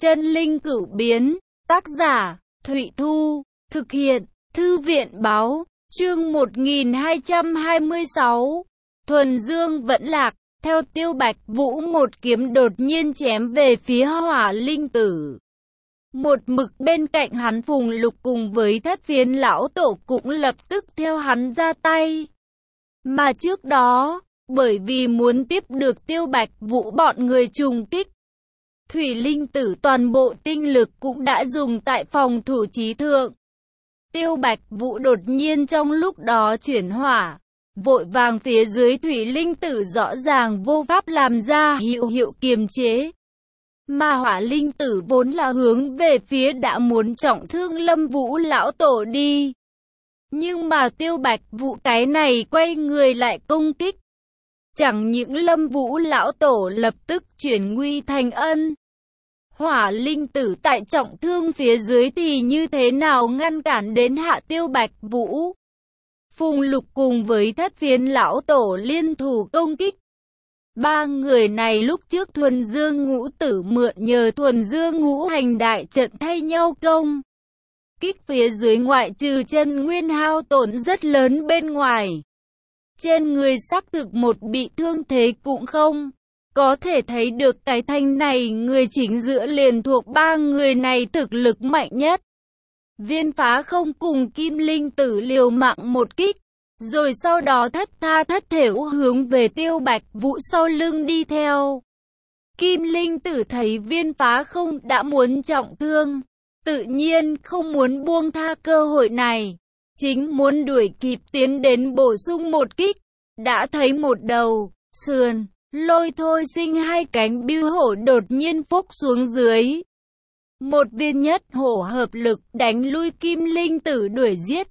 Chân linh cửu biến, tác giả, Thụy Thu, thực hiện, Thư viện Báo, chương 1226, Thuần Dương vẫn lạc, theo Tiêu Bạch Vũ một kiếm đột nhiên chém về phía Hỏa Linh Tử. Một mực bên cạnh hắn Phùng Lục cùng với Thất Phiến lão tổ cũng lập tức theo hắn ra tay. Mà trước đó, bởi vì muốn tiếp được Tiêu Bạch Vũ bọn người trùng kích, Thủy Linh Tử toàn bộ tinh lực cũng đã dùng tại phòng thủ trí thượng. Tiêu Bạch Vũ đột nhiên trong lúc đó chuyển hỏa, vội vàng phía dưới Thủy Linh Tử rõ ràng vô pháp làm ra hữu hiệu kiềm chế. Mà Hỏa Linh Tử vốn là hướng về phía đã muốn trọng thương Lâm Vũ lão tổ đi. Nhưng mà Tiêu Bạch Vũ cái này quay người lại công kích. Chẳng những Lâm Vũ lão tổ lập tức chuyển nguy thành ân. Hỏa Linh Tử tại trọng thương phía dưới thì như thế nào ngăn cản đến hạ Tiêu Bạch Vũ. Phùng Lục cùng với Thất Phiến lão tổ liên thủ công kích. Ba người này lúc trước Thuần Dương Ngũ Tử mượn nhờ Thuần Dương Ngũ Hành đại trận thay nhau công kích phía dưới, ngoại trừ chân nguyên hao tổn rất lớn bên ngoài, trên người xác thực một bị thương thế cũng không. Có thể thấy được cái thanh này người chính giữa liền thuộc ba người này thực lực mạnh nhất. Viên Phá Không cùng Kim Linh Tử liều mạng một kích, rồi sau đó thất tha thất thểu hướng về Tiêu Bạch Vũ sau lưng đi theo. Kim Linh Tử thấy Viên Phá Không đã muốn trọng thương, tự nhiên không muốn buông tha cơ hội này, chính muốn đuổi kịp tiến đến bổ sung một kích. Đã thấy một đầu, sườn, lôi thôi sinh hai cánh bưu hổ đột nhiên phốc xuống dưới. Một viên nhất hổ hợp lực đánh lui Kim Linh Tử đuổi giết.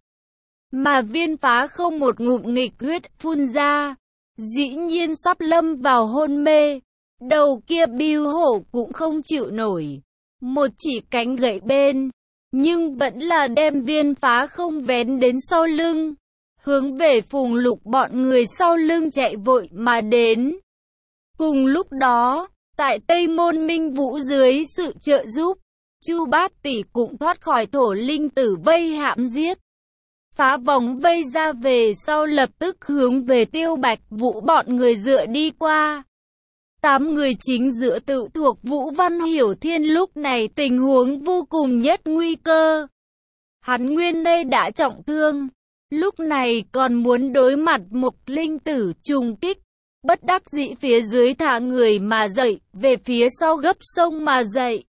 Mà Viên Phá Không một ngụm nghịch huyết phun ra, dĩ nhiên sắp lâm vào hôn mê. Đầu kia bưu hổ cũng không chịu nổi, một chỉ cánh gãy bên, nhưng vẫn là đem Viên Phá Không vén đến sau lưng, hướng về Phùng Lục bọn người sau lưng chạy vội mà đến. Cùng lúc đó, tại Tây Môn Minh Vũ dưới sự trợ giúp, Chu Bát Tỷ cũng thoát khỏi Thổ Linh Tử vây hãm giết. Phá vòng vây ra về sau lập tức hướng về Tiêu Bạch Vũ bọn người dựa đi qua. 8 người chính giữa tự thuộc Vũ Văn Hiểu Thiên lúc này tình huống vô cùng nhất nguy cơ. Hắn nguyên đây đã trọng thương, lúc này còn muốn đối mặt Mục Linh Tử trùng kích. Bất đắc dĩ phía dưới thả người mà dậy, về phía sau gấp sông mà dậy.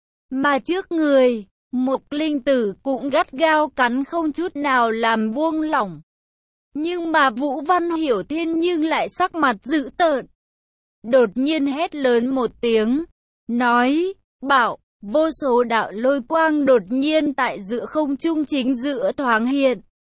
Mà trước người, Mục Linh Tử cũng gắt gao cắn không chút nào làm buông lỏng. Nhưng mà Vũ Văn Hiểu Thiên nhưng lại sắc mặt dữ tợn. Đột nhiên hét lớn một tiếng, nói, bảo, vô số đạo lôi quang đột nhiên tại giữa không trung chính giữa thoáng hiện.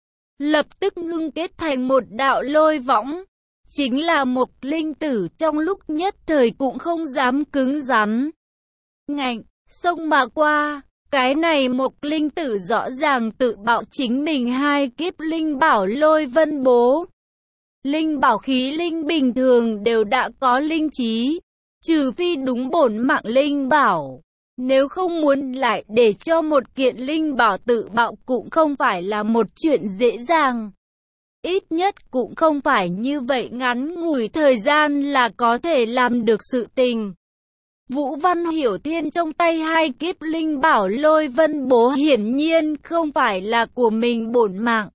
Lập tức ngưng kết thành một đạo lôi võng. Chính là Mục Linh Tử trong lúc nhất thời cũng không dám cứng rắn. Ngạnh, xông mà qua, cái này Mục Linh Tử rõ ràng tự bạo chính mình hai kiếp linh bảo lôi vân bố. Linh bảo khí linh bình thường đều đã có linh trí, trừ phi đúng bổn mạng linh bảo. Nếu không muốn lại để cho một kiện linh bảo tự bạo cũng không phải là một chuyện dễ dàng. Ít nhất cũng không phải như vậy ngắn ngủi thời gian là có thể làm được sự tình. Vũ Văn Hiểu Thiên trong tay hai kiếp linh bảo lôi vân bố hiển nhiên không phải là của mình bổn mạng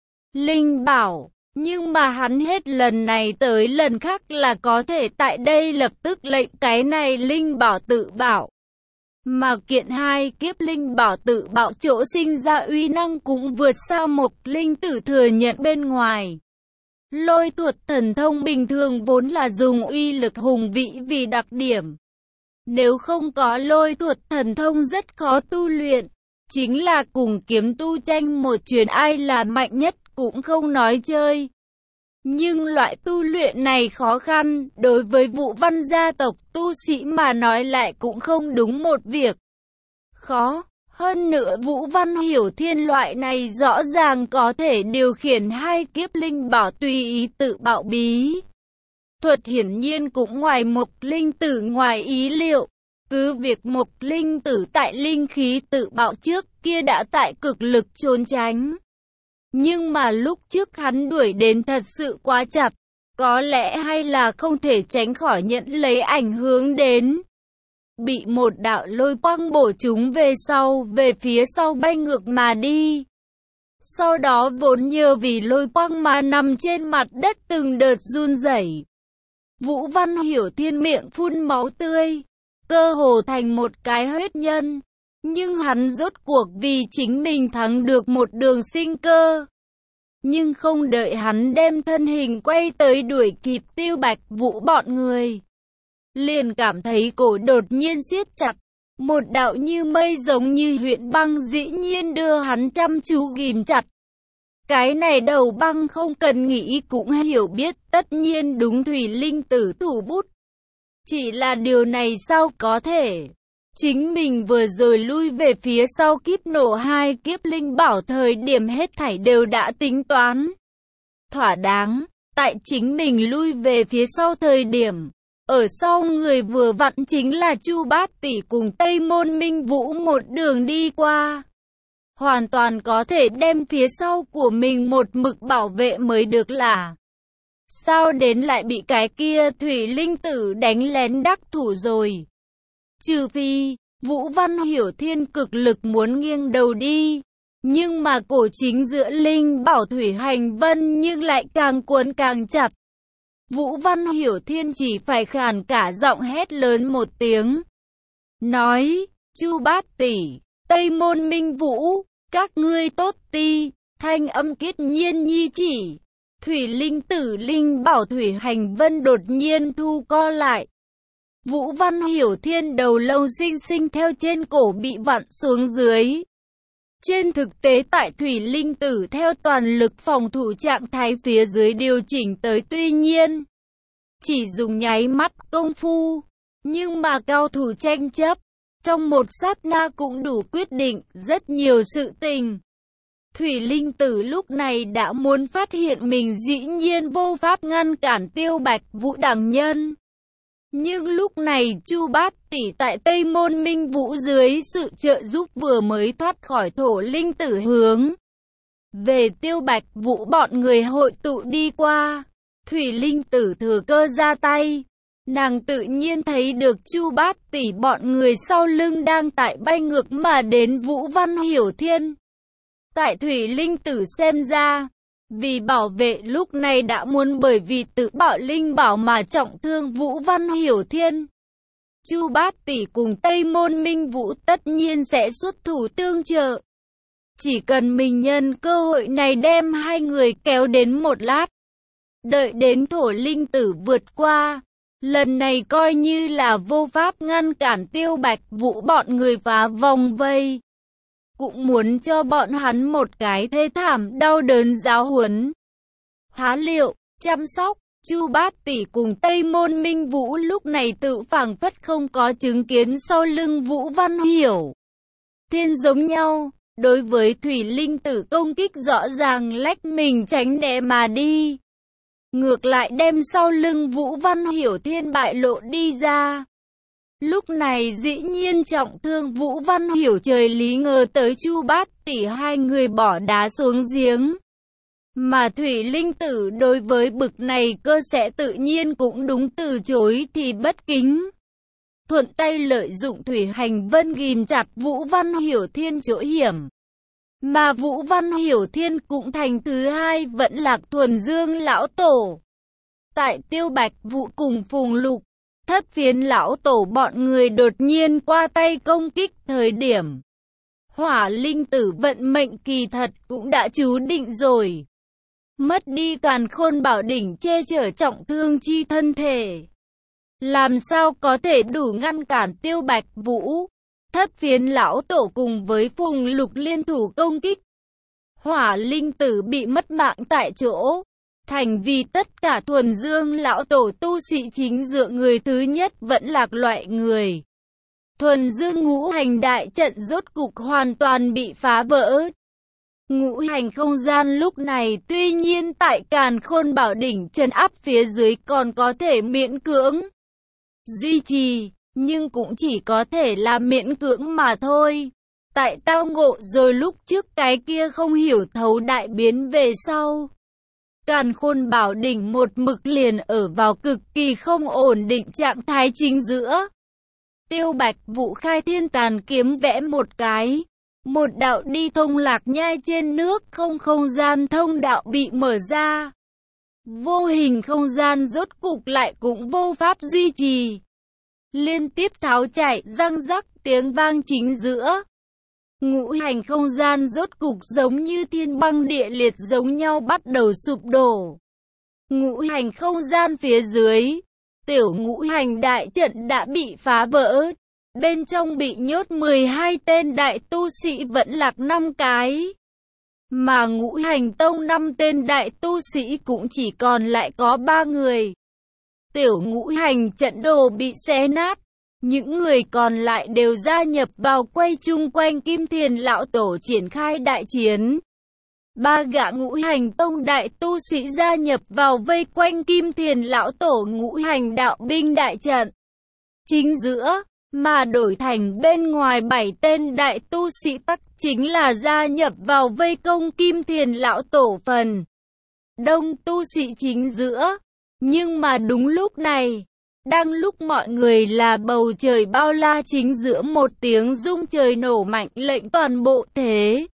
linh bảo, nhưng mà hắn hết lần này tới lần khác là có thể tại đây lập tức lệnh cái này linh bảo tự bạo. Mà kiện hai kiếp linh bảo tự bạo chỗ sinh ra uy năng cũng vượt xa Mục Linh Tử thừa nhận bên ngoài. Lôi thuật thần thông bình thường vốn là dùng uy lực hùng vĩ vì đặc điểm. Nếu không có lôi thuật thần thông rất khó tu luyện. Chính là cùng kiếm tu tranh một truyền ai là mạnh nhất cũng không nói chơi. Nhưng loại tu luyện này khó khăn, đối với Vũ Văn gia tộc tu sĩ mà nói lại cũng không đúng một việc. Khó, hơn nữa Vũ Văn Hiểu Thiên loại này rõ ràng có thể điều khiển hai kiếp linh bảo tùy ý tự bạo bí thuật hiển nhiên cũng ngoài Mục Linh Tử ngoài ý liệu. Cứ việc Mộc Linh Tử tại linh khí tự bạo trước kia đã tại cực lực trốn tránh. Nhưng mà lúc trước hắn đuổi đến thật sự quá chặt, có lẽ hay là không thể tránh khỏi nhận lấy ảnh hưởng đến. Bị một đạo lôi quang bổ trúng về phía sau bay ngược mà đi. Sau đó vốn nhờ vì lôi quang mà nằm trên mặt đất từng đợt run rẩy. Vũ Văn Hiểu Thiên miệng phun máu tươi, cơ hồ thành một cái huyết nhân. Nhưng hắn rốt cuộc vì chính mình thắng được một đường sinh cơ. Nhưng không đợi hắn đem thân hình quay tới đuổi kịp Tiêu Bạch Vũ bọn người, liền cảm thấy cổ đột nhiên siết chặt. Một đạo như mây giống như huyện băng dĩ nhiên đưa hắn chăm chú ghim chặt. Cái này đầu băng không cần nghĩ cũng hiểu biết, tất nhiên đúng Thủy Linh Tử thủ bút. Chỉ là điều này sao có thể? Chính mình vừa rồi lui về phía sau kiếp nổ 2 kiếp linh bảo thời điểm hết thảy đều đã tính toán thỏa đáng. Tại chính mình lui về phía sau thời điểm, ở sau người vừa vặn chính là Chu Bát Tỷ cùng Tây Môn Minh Vũ một đường đi qua. Hoàn toàn có thể đem phía sau của mình một mực bảo vệ mới được là. Sao đến lại bị cái kia Thủy Linh Tử đánh lén đắc thủ rồi? Trừ phi, Vũ Văn Hiểu Thiên cực lực muốn nghiêng đầu đi. Nhưng mà cổ chính giữa Linh Bảo Thủy Hành Vân nhưng lại càng cuốn càng chặt. Vũ Văn Hiểu Thiên chỉ phải khàn cả giọng hét lớn một tiếng. Nói, Chu Bát Tỷ, Tây Môn Minh Vũ, các ngươi tốt ti, thanh âm kiết nhiên nhi chỉ. Thủy Linh Tử Linh Bảo Thủy Hành Vân đột nhiên thu co lại. Vũ Văn Hiểu Thiên đầu lâu xinh xinh theo trên cổ bị vặn xuống dưới. Trên thực tế tại Thủy Linh Tử theo toàn lực phòng thủ trạng thái phía dưới điều chỉnh tới, tuy nhiên chỉ dùng nháy mắt công phu, nhưng mà cao thủ tranh chấp, trong một sát na cũng đủ quyết định rất nhiều sự tình. Thủy Linh Tử lúc này đã muốn phát hiện mình dĩ nhiên vô pháp ngăn cản Tiêu Bạch Vũ đẳng nhân. Nhưng lúc này Chu Bát Tỷ tại Tây Môn Minh Vũ dưới sự trợ giúp vừa mới thoát khỏi Thổ Linh Tử hướng về Tiêu Bạch Vũ bọn người hội tụ đi qua. Thủy Linh Tử thừa cơ ra tay. Nàng tự nhiên thấy được Chu Bát Tỷ bọn người sau lưng đang tại bay ngược mà đến Vũ Văn Hiểu Thiên. Tại Thủy Linh Tử xem ra, vì bảo vệ lúc này đã muốn bởi vì tự bạo linh bảo mà trọng thương Vũ Văn Hiểu Thiên. Chu Bát Tỷ cùng Tây Môn Minh Vũ tất nhiên sẽ xuất thủ tương trợ. Chỉ cần mình nhân cơ hội này đem hai người kéo đến một lát. Đợi đến Thổ Linh Tử vượt qua, lần này coi như là vô pháp ngăn cản Tiêu Bạch Vũ bọn người phá vòng vây. Cũng muốn cho bọn hắn một cái thê thảm đau đớn giáo huấn. Há liệu, chăm sóc, Chu Bát Tỷ cùng Tây Môn Minh Vũ lúc này tự phảng phất không có chứng kiến sau lưng Vũ Văn Hiểu Thiên giống nhau. Đối với Thủy Linh Tử công kích rõ ràng lách mình tránh né mà đi. Ngược lại đem sau lưng Vũ Văn Hiểu Thiên bại lộ đi ra. Lúc này dĩ nhiên trọng thương Vũ Văn Hiểu trời lý ngờ tới Chu Bát Tỷ hai người bỏ đá xuống giếng. Mà Thủy Linh Tử đối với bực này cơ sẽ tự nhiên cũng đúng từ chối thì bất kính. Thuận tay lợi dụng Thủy Hành Vân ghim chặt Vũ Văn Hiểu Thiên chỗ hiểm. Mà Vũ Văn Hiểu Thiên cũng thành thứ hai vẫn lạc Thuần Dương lão tổ. Tại Tiêu Bạch Vũ cùng Phùng Lục, Thất Phiến lão tổ bọn người đột nhiên qua tay công kích thời điểm. Hỏa Linh Tử vận mệnh kỳ thật cũng đã chú định rồi. Mất đi Càn Khôn Bảo Đỉnh che chở trọng thương chi thân thể. Làm sao có thể đủ ngăn cản Tiêu Bạch Vũ, Thất Phiến lão tổ cùng với Phùng Lục liên thủ công kích. Hỏa Linh Tử bị mất mạng tại chỗ. Thành vì tất cả Thuần Dương lão tổ tu sĩ chính dựa người thứ nhất vẫn lạc loại người. Thuần Dương ngũ hành đại trận rốt cục hoàn toàn bị phá vỡ. Ngũ hành không gian lúc này tuy nhiên tại Càn Khôn Bảo Đỉnh trấn áp phía dưới còn có thể miễn cưỡng duy trì, nhưng cũng chỉ có thể là miễn cưỡng mà thôi. Tại tao ngộ rồi lúc trước cái kia không hiểu thấu đại biến về sau. Càn Khôn Bảo đỉnh một mực liền ở vào cực kỳ không ổn định trạng thái chính giữa. Tiêu Bạch Vũ khai thiên tàn kiếm vẽ một cái. Một đạo đi thông Lạc Nhai trên nước, không gian thông đạo bị mở ra. Vô hình không gian rốt cục lại cũng vô pháp duy trì. Liên tiếp tháo chạy, răng rắc tiếng vang chính giữa. Ngũ hành không gian rốt cục giống như thiên băng địa liệt giống nhau bắt đầu sụp đổ. Ngũ hành không gian phía dưới, tiểu ngũ hành đại trận đã bị phá vỡ. Bên trong bị nhốt 12 tên đại tu sĩ Vẫn Lạc 5 cái. Mà Ngũ Hành Tông 5 tên đại tu sĩ cũng chỉ còn lại có 3 người. Tiểu ngũ hành trận đồ bị xé nát. Những người còn lại đều gia nhập vào quay chung quanh Kim Thiền Lão Tổ triển khai đại chiến. 3 gã Ngũ Hành Tông đại tu sĩ gia nhập vào vây quanh Kim Thiền Lão Tổ ngũ hành đạo binh đại trận. Chính giữa, mà đổi thành bên ngoài 7 tên đại tu sĩ tắc chính là gia nhập vào vây công Kim Thiền Lão Tổ phần đông tu sĩ chính giữa. Nhưng mà đúng lúc này, đang lúc mọi người là bầu trời bao la chính giữa một tiếng rung trời nổ mạnh lệnh toàn bộ thế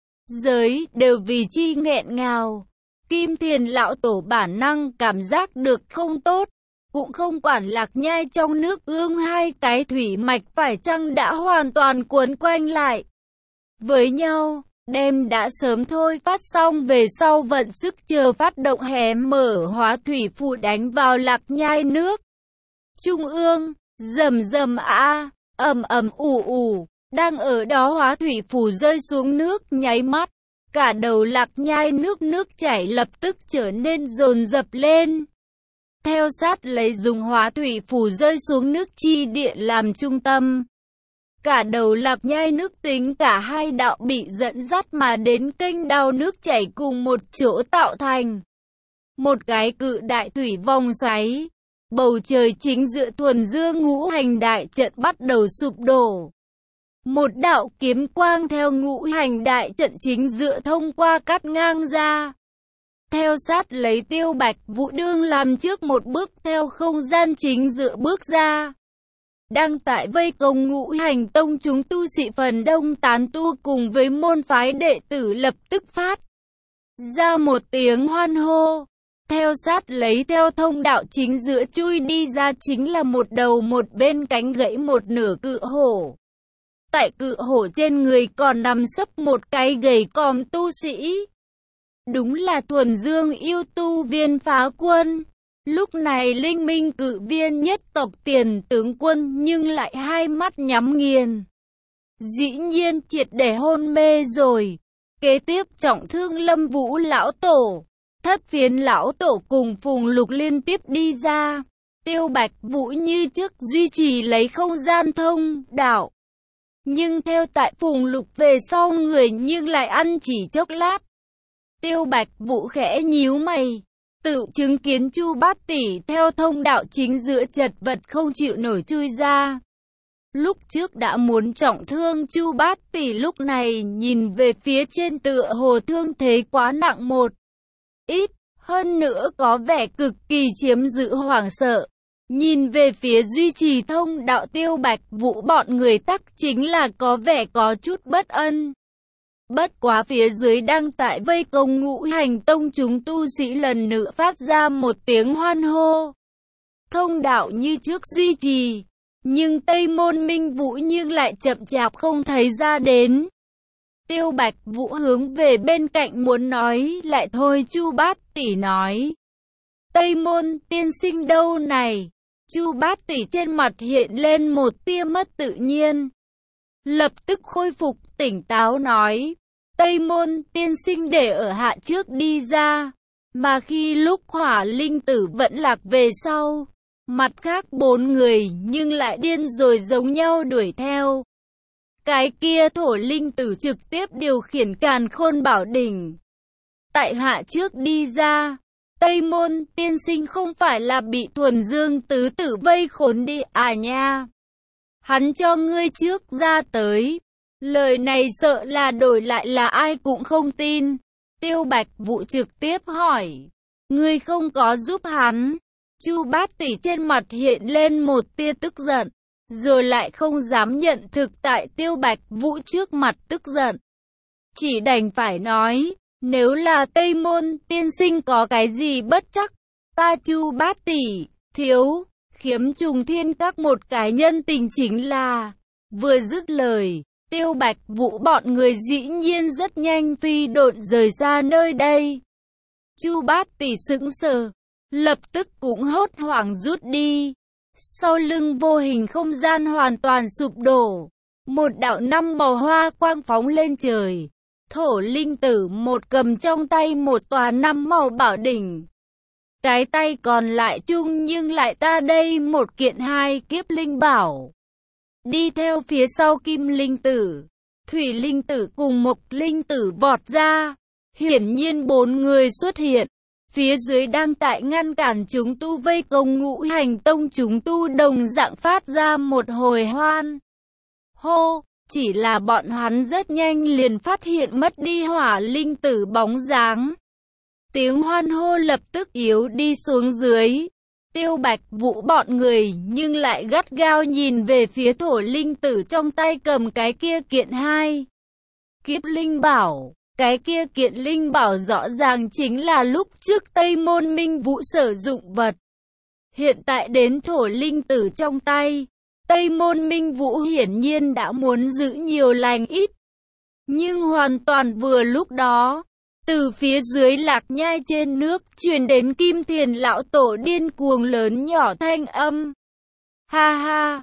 giới đều vì chi nghẹn ngào. Kim Thiền Lão Tổ bản năng cảm giác được không tốt, cũng không quản Lạc Nhai trong nước ương hai cái thủy mạch phải chăng đã hoàn toàn cuốn quanh lại với nhau, đem đã sớm thôi phát xong về sau vận sức chờ phát động hé mở hóa thủy phù đánh vào Lạc Nhai nước trung ương. Rầm rầm a, ầm ầm ù ù, đang ở đó hóa thủy phù rơi xuống nước nháy mắt, cả đầu Lạc Nhai nước chảy lập tức trở nên dồn dập lên. Theo sát lấy dùng hóa thủy phù rơi xuống nước chi địa làm trung tâm, cả đầu Lạc Nhai nước tính cả hai đạo bị dẫn dắt mà đến kênh đào nước chảy cùng một chỗ tạo thành một cái cự đại thủy vòng xoáy. Bầu trời chính giữa thuần dương ngũ hành đại trận bắt đầu sụp đổ. Một đạo kiếm quang theo ngũ hành đại trận chính giữa thông qua cắt ngang ra. Theo sát lấy Tiêu Bạch Vũ đương làm trước một bước theo không gian chính giữa bước ra. Đang tại vây công ngũ hành tông chúng tu sĩ phần đông tán tu cùng với môn phái đệ tử lập tức phát ra một tiếng hoan hô. Theo sát lấy theo thông đạo chính giữa chui đi ra chính là một đầu một bên cánh gãy một nửa cự hổ. Tại cự hổ trên người còn nằm sấp một cái gầy còm tu sĩ. Đúng là thuần dương yêu tu Viên Phá Quân. Lúc này linh minh cự viên nhất tộc Tiền tướng quân nhưng lại hai mắt nhắm nghiền. Dĩ nhiên triệt để hôn mê rồi. Kế tiếp trọng thương Lâm Vũ Lão Tổ, Thất Phiến Lão Tổ cùng Phùng Lục liên tiếp đi ra. Tiêu Bạch Vũ như trước duy trì lấy không gian thông đạo. Nhưng theo tại Phùng Lục về sau người nhưng lại ăn chỉ chốc lát. Tiêu Bạch Vũ khẽ nhíu mày, tự chứng kiến Chu Bát Tỷ theo thông đạo chính giữa chật vật không chịu nổi chui ra. Lúc trước đã muốn trọng thương Chu Bát Tỷ lúc này nhìn về phía trên tựa hồ thương thế quá nặng một ít, hơn nữa có vẻ cực kỳ chiếm giữ hoảng sợ. Nhìn về phía duy trì thông đạo Tiêu Bạch Vũ bọn người tắc chính là có vẻ có chút bất ân. Bất quá phía dưới đang tại vây công ngũ hành tông chúng tu sĩ lần nữa phát ra một tiếng hoan hô. Thông đạo như trước duy trì, nhưng Tây Môn Minh Vũ nhưng lại chậm chạp không thấy ra đến. Tiêu Bạch Vũ hướng về bên cạnh muốn nói lại thôi Chu Bát Tỷ nói. Tây Môn tiên sinh đâu này? Chu Bát Tỷ trên mặt hiện lên một tia mất tự nhiên. Lập tức khôi phục tỉnh táo nói. Tây Môn tiên sinh để ở hạ trước đi ra. Mà khi lúc Hỏa Linh Tử Vẫn Lạc về sau, mặt khác 4 người nhưng lại điên rồi giống nhau đuổi theo. Cái kia Thổ Linh Tử trực tiếp điều khiển Càn Khôn Bảo đỉnh. Tại hạ trước đi ra. Tây Môn tiên sinh không phải là bị thuần dương tứ tử vây khốn đi à nha. hắn cho ngươi trước ra tới. Lời này sợ là đổi lại là ai cũng không tin. Tiêu Bạch Vũ trực tiếp hỏi, ngươi không có giúp hắn. Chu Bát Tỷ trên mặt hiện lên một tia tức giận, rồi lại không dám nhận thực tại Tiêu Bạch Vũ trước mặt tức giận. Chỉ đành phải nói, nếu là Tây Môn tiên sinh có cái gì bất chắc, ta Chu Bát Tỷ, thiếu, khiếm Trùng Thiên Các một cái nhân tình chính là. Vừa dứt lời, Tiêu Bạch Vũ bọn người dĩ nhiên rất nhanh phi độn rời xa nơi đây. Chu Bát Tỷ sững sờ, lập tức cũng hốt hoảng rút đi. Sau lưng vô hình không gian hoàn toàn sụp đổ. Một đạo năm màu hoa quang phóng lên trời. Thổ linh tử một cầm trong tay một tòa năm màu bảo đỉnh. Cái tay còn lại chung nhưng lại ta đây một kiện hai kiếp linh bảo. Đi theo phía sau kim linh tử, thủy linh tử cùng mộc linh tử vọt ra. Hiển nhiên bốn người xuất hiện. Phía dưới đang tại ngăn cản chúng tu vây công Ngũ Hành Tông, chúng tu đồng dạng phát ra một hồi hoan hô. Chỉ là bọn hắn rất nhanh liền phát hiện mất đi hỏa linh tử bóng dáng. Tiếng hoan hô lập tức yếu đi xuống dưới. Tiêu Bạch Vũ bọn người nhưng lại gắt gao nhìn về phía thổ linh tử trong tay cầm cái kia kiện hai kiếp linh bảo. Cái kia kiện linh bảo rõ ràng chính là lúc trước Tây Môn Minh Vũ sử dụng vật. Hiện tại đến thổ linh tử trong tay, Tây Môn Minh Vũ hiển nhiên đã muốn giữ nhiều lành ít. Nhưng hoàn toàn vừa lúc đó, từ phía dưới Lạc Nhai trên nước truyền đến Kim Thiền lão tổ điên cuồng lớn nhỏ thanh âm. Ha ha,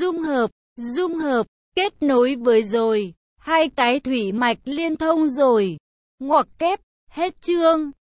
dung hợp, kết nối với rồi. Hai cái thủy mạch liên thông rồi. Ngoặc kép, hết chương.